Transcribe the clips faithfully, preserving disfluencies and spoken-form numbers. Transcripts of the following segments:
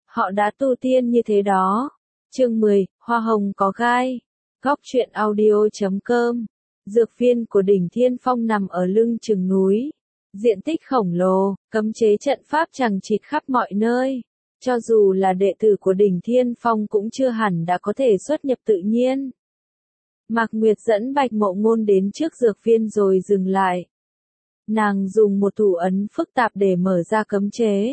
Họ đã tu tiên như thế đó. Chương mười, Hoa hồng có gai. Góc truyện audio chấm com. Dược viên của đỉnh Thiên Phong nằm ở lưng chừng núi. Diện tích khổng lồ, cấm chế trận pháp chằng chịt khắp mọi nơi. Cho dù là đệ tử của đỉnh Thiên Phong cũng chưa hẳn đã có thể xuất nhập tự nhiên. Mạc Nguyệt dẫn Bạch Mộ Ngôn đến trước dược viên rồi dừng lại. Nàng dùng một thủ ấn phức tạp để mở ra cấm chế.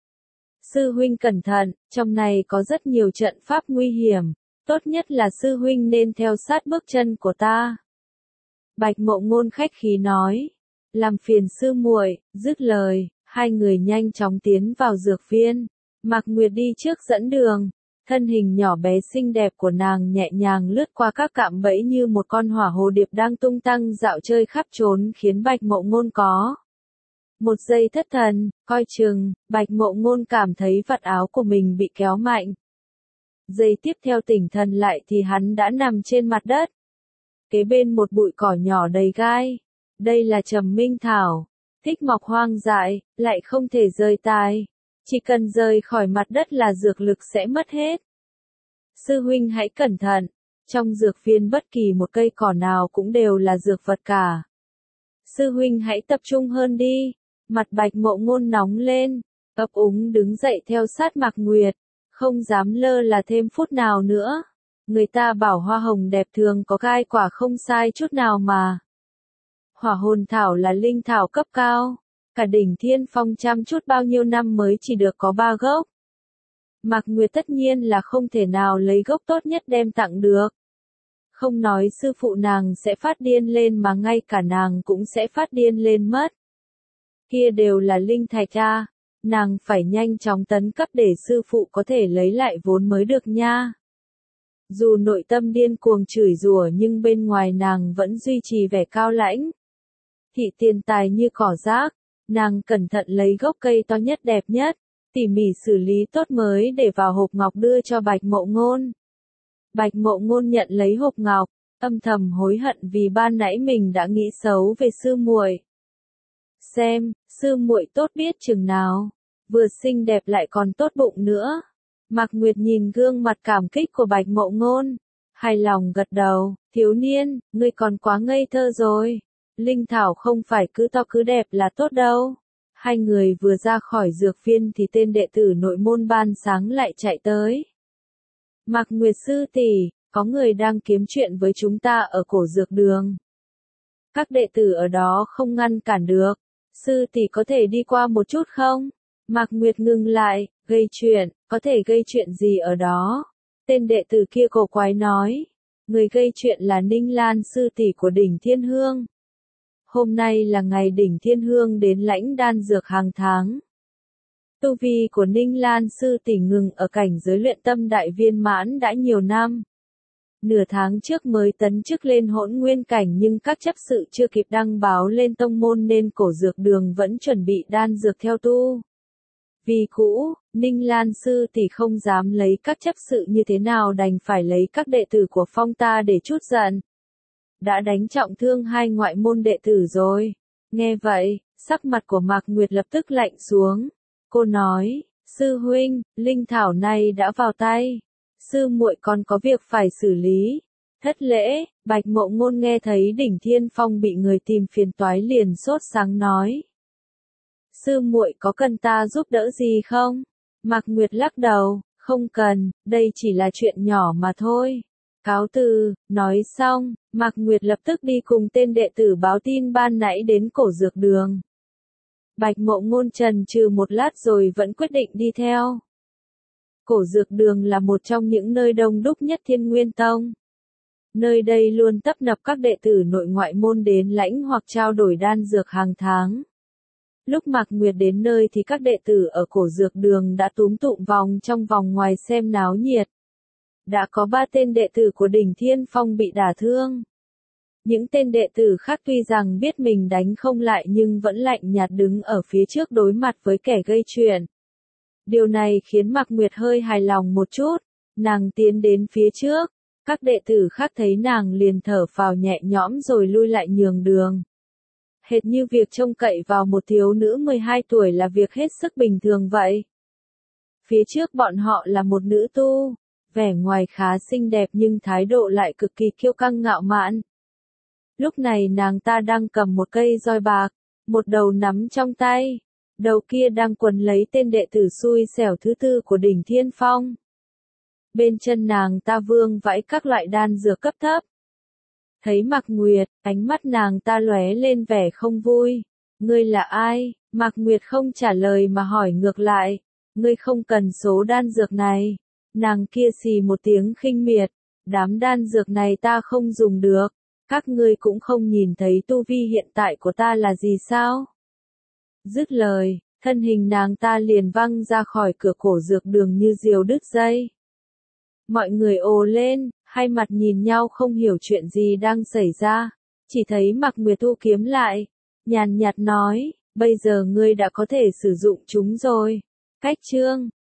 Sư huynh cẩn thận, trong này có rất nhiều trận pháp nguy hiểm, tốt nhất là sư huynh nên theo sát bước chân của ta. Bạch Mộ Ngôn khách khí nói, làm phiền sư muội. Dứt lời, hai người nhanh chóng tiến vào dược viên. Mạc Nguyệt đi trước dẫn đường, thân hình nhỏ bé xinh đẹp của nàng nhẹ nhàng lướt qua các cạm bẫy như một con hỏa hồ điệp đang tung tăng dạo chơi khắp trốn khiến Bạch Mộ Ngôn có một giây thất thần, coi chừng. Bạch Mộ Ngôn cảm thấy vạt áo của mình bị kéo mạnh. Giây tiếp theo tỉnh thần lại thì hắn đã nằm trên mặt đất, kế bên một bụi cỏ nhỏ đầy gai. Đây là Trầm Minh Thảo, thích mọc hoang dại, lại không thể rời tai. Chỉ cần rời khỏi mặt đất là dược lực sẽ mất hết. Sư huynh hãy cẩn thận, trong dược viên bất kỳ một cây cỏ nào cũng đều là dược vật cả. Sư huynh hãy tập trung hơn đi. Mặt Bạch Mộ Ngôn nóng lên, ấp úng đứng dậy theo sát Mạc Nguyệt, không dám lơ là thêm phút nào nữa. Người ta bảo hoa hồng đẹp thường có gai quả không sai chút nào mà. Hỏa hồn thảo là linh thảo cấp cao, cả đỉnh Thiên Phong chăm chút bao nhiêu năm mới chỉ được có ba gốc. Mạc Nguyệt tất nhiên là không thể nào lấy gốc tốt nhất đem tặng được. Không nói sư phụ nàng sẽ phát điên lên mà ngay cả nàng cũng sẽ phát điên lên mất. Kia đều là linh thạch a, nàng phải nhanh chóng tấn cấp để sư phụ có thể lấy lại vốn mới được nha. Dù nội tâm điên cuồng chửi rủa nhưng bên ngoài nàng vẫn duy trì vẻ cao lãnh. Thị tiền tài như cỏ rác, nàng cẩn thận lấy gốc cây to nhất đẹp nhất, tỉ mỉ xử lý tốt mới để vào hộp ngọc đưa cho Bạch Mộ Ngôn. Bạch Mộ Ngôn nhận lấy hộp ngọc, âm thầm hối hận vì ban nãy mình đã nghĩ xấu về sư muội. Xem, sư muội tốt biết chừng nào, vừa xinh đẹp lại còn tốt bụng nữa. Mạc Nguyệt nhìn gương mặt cảm kích của Bạch Mộ Ngôn, hài lòng gật đầu, thiếu niên, ngươi còn quá ngây thơ rồi. Linh thảo không phải cứ to cứ đẹp là tốt đâu. Hai người vừa ra khỏi dược viên thì tên đệ tử nội môn ban sáng lại chạy tới. Mạc Nguyệt sư tỷ, có người đang kiếm chuyện với chúng ta ở cổ dược đường. Các đệ tử ở đó không ngăn cản được. Sư tỷ có thể đi qua một chút không? Mạc Nguyệt ngừng lại, gây chuyện, có thể gây chuyện gì ở đó? Tên đệ tử kia cổ quái nói. Người gây chuyện là Ninh Lan sư tỷ của đỉnh Thiên Hương. Hôm nay là ngày đỉnh Thiên Hương đến lãnh đan dược hàng tháng. Tu vi của Ninh Lan sư tỷ ngừng ở cảnh giới luyện tâm đại viên mãn đã nhiều năm. Nửa tháng trước mới tấn chức lên hỗn nguyên cảnh nhưng các chấp sự chưa kịp đăng báo lên tông môn nên cổ dược đường vẫn chuẩn bị đan dược theo tu. Vì cũ, Ninh Lan sư tỷ không dám lấy các chấp sự như thế nào đành phải lấy các đệ tử của Phong ta để trút giận. Đã đánh trọng thương hai ngoại môn đệ tử rồi. Nghe vậy, sắc mặt của Mạc Nguyệt lập tức lạnh xuống. Cô nói, sư huynh, linh thảo này đã vào tay. Sư muội còn có việc phải xử lý. Thất lễ. Bạch Mộ Ngôn nghe thấy đỉnh Thiên Phong bị người tìm phiền toái liền sốt sáng nói. Sư muội có cần ta giúp đỡ gì không? Mạc Nguyệt lắc đầu, không cần, đây chỉ là chuyện nhỏ mà thôi. Cáo từ. Nói xong, Mạc Nguyệt lập tức đi cùng tên đệ tử báo tin ban nãy đến cổ dược đường. Bạch Mộ Ngôn chần chừ một lát rồi vẫn quyết định đi theo. Cổ dược đường là một trong những nơi đông đúc nhất Thiên Nguyên Tông. Nơi đây luôn tấp nập các đệ tử nội ngoại môn đến lãnh hoặc trao đổi đan dược hàng tháng. Lúc Mạc Nguyệt đến nơi thì các đệ tử ở cổ dược đường đã túm tụm vòng trong vòng ngoài xem náo nhiệt. Đã có ba tên đệ tử của đỉnh Thiên Phong bị đả thương. Những tên đệ tử khác tuy rằng biết mình đánh không lại nhưng vẫn lạnh nhạt đứng ở phía trước đối mặt với kẻ gây chuyện. Điều này khiến Mạc Nguyệt hơi hài lòng một chút, nàng tiến đến phía trước, các đệ tử khác thấy nàng liền thở phào nhẹ nhõm rồi lui lại nhường đường. Hệt như việc trông cậy vào một thiếu nữ mười hai tuổi là việc hết sức bình thường vậy. Phía trước bọn họ là một nữ tu, vẻ ngoài khá xinh đẹp nhưng thái độ lại cực kỳ kiêu căng ngạo mạn. Lúc này nàng ta đang cầm một cây roi bạc, một đầu nắm trong tay, đầu kia đang quấn lấy tên đệ tử xui xẻo thứ tư của đỉnh Thiên Phong. Bên chân nàng ta vương vãi các loại đan dược cấp thấp. Thấy Mạc Nguyệt, ánh mắt nàng ta lóe lên vẻ không vui. Ngươi là ai? Mạc Nguyệt không trả lời mà hỏi ngược lại. Ngươi không cần số đan dược này. Nàng kia xì một tiếng khinh miệt. Đám đan dược này ta không dùng được. Các ngươi cũng không nhìn thấy tu vi hiện tại của ta là gì sao? Dứt lời, thân hình nàng ta liền văng ra khỏi cửa cổ dược đường như diều đứt dây. Mọi người ồ lên, hai mặt nhìn nhau không hiểu chuyện gì đang xảy ra. Chỉ thấy Mạc Nguyệt thu kiếm lại, nhàn nhạt nói, bây giờ ngươi đã có thể sử dụng chúng rồi. Cách chương